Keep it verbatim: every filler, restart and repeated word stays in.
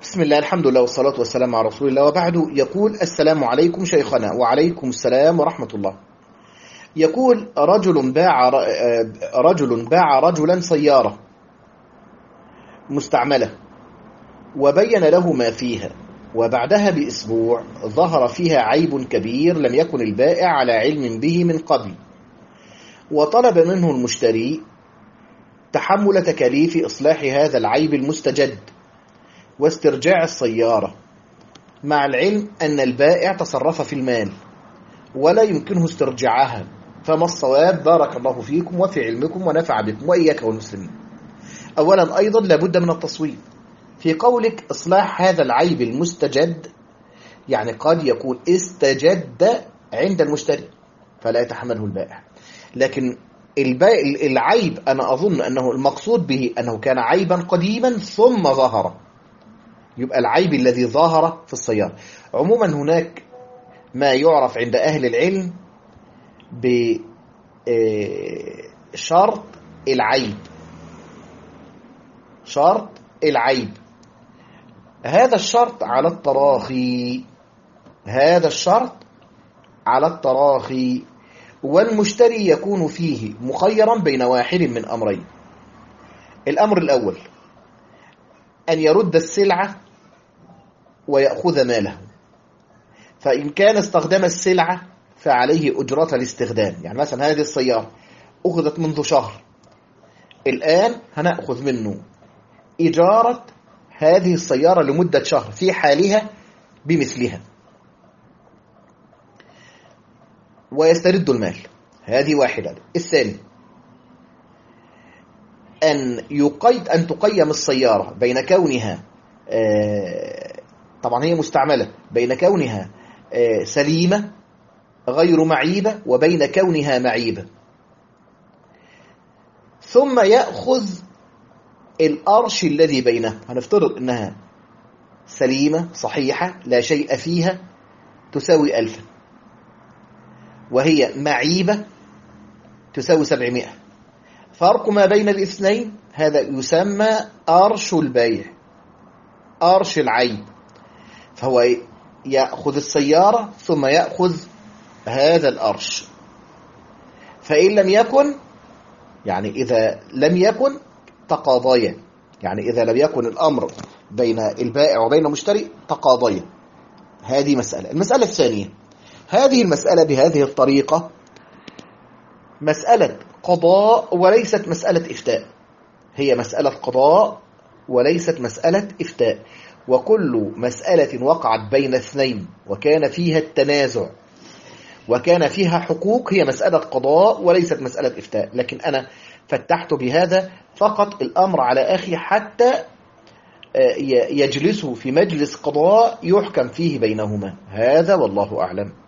بسم الله، الحمد لله والصلاة والسلام على رسول الله، وبعد. يقول: السلام عليكم شيخنا. وعليكم السلام ورحمة الله. يقول: رجل باع رجل باع رجلا سيارة مستعملة وبين له ما فيها، وبعدها بأسبوع ظهر فيها عيب كبير لم يكن البائع على علم به من قبل، وطلب منه المشتري تحمل تكاليف إصلاح هذا العيب المستجد واسترجاع السيارة، مع العلم أن البائع تصرف في المال ولا يمكنه استرجاعها. فما الصواب؟ بارك الله فيكم وفي علمكم ونفع بكم وإياك والمسلمين. أولا، أيضا لابد من التصويب في قولك إصلاح هذا العيب المستجد، يعني قد يكون استجد عند المشتري فلا يتحمله البائع، لكن العيب أنا أظن أنه المقصود به أنه كان عيبا قديما ثم ظهر، يبقى العيب الذي ظهر في السيارة. عموما هناك ما يعرف عند أهل العلم بشرط العيب. شرط العيب هذا الشرط على التراخي، هذا الشرط على التراخي، والمشتري يكون فيه مخيرا بين واحد من أمرين. الأمر الأول أن يرد السلعة ويأخذ ماله، فإن كان استخدم السلعة فعليه أجرة الاستخدام. يعني مثلا هذه السيارة أخذت منذ شهر، الآن هنأخذ منه إجارة هذه السيارة لمدة شهر في حالها بمثلها، ويسترد المال. هذه واحدة. الثاني أن يقيد أن تقيم السيارة بين كونها آه طبعا هي مستعملة، بين كونها آه سليمة غير معيبة وبين كونها معيبة، ثم يأخذ الأرش الذي بينها. هنفترض أنها سليمة صحيحة لا شيء فيها تساوي ألفا، وهي معيبة تساوي سبعمائة. فرق ما بين الاثنين هذا يسمى أرش البيع، أرش العيب. فهو يأخذ السيارة ثم يأخذ هذا الأرش. فإن لم يكن، يعني إذا لم يكن تقاضيا، يعني إذا لم يكن الأمر بين البائع وبين المشتري تقاضيا. هذه مسألة. المسألة الثانية، هذه المسألة بهذه الطريقة مسألة قضاء وليست مسألة إفتاء، هي مسألة قضاء وليست مسألة إفتاء. وكل مسألة وقعت بين اثنين وكان فيها التنازع وكان فيها حقوق هي مسألة قضاء وليست مسألة إفتاء. لكن أنا فتحت بهذا فقط الأمر على أخي حتى يجلسوا في مجلس قضاء يحكم فيه بينهما. هذا والله أعلم.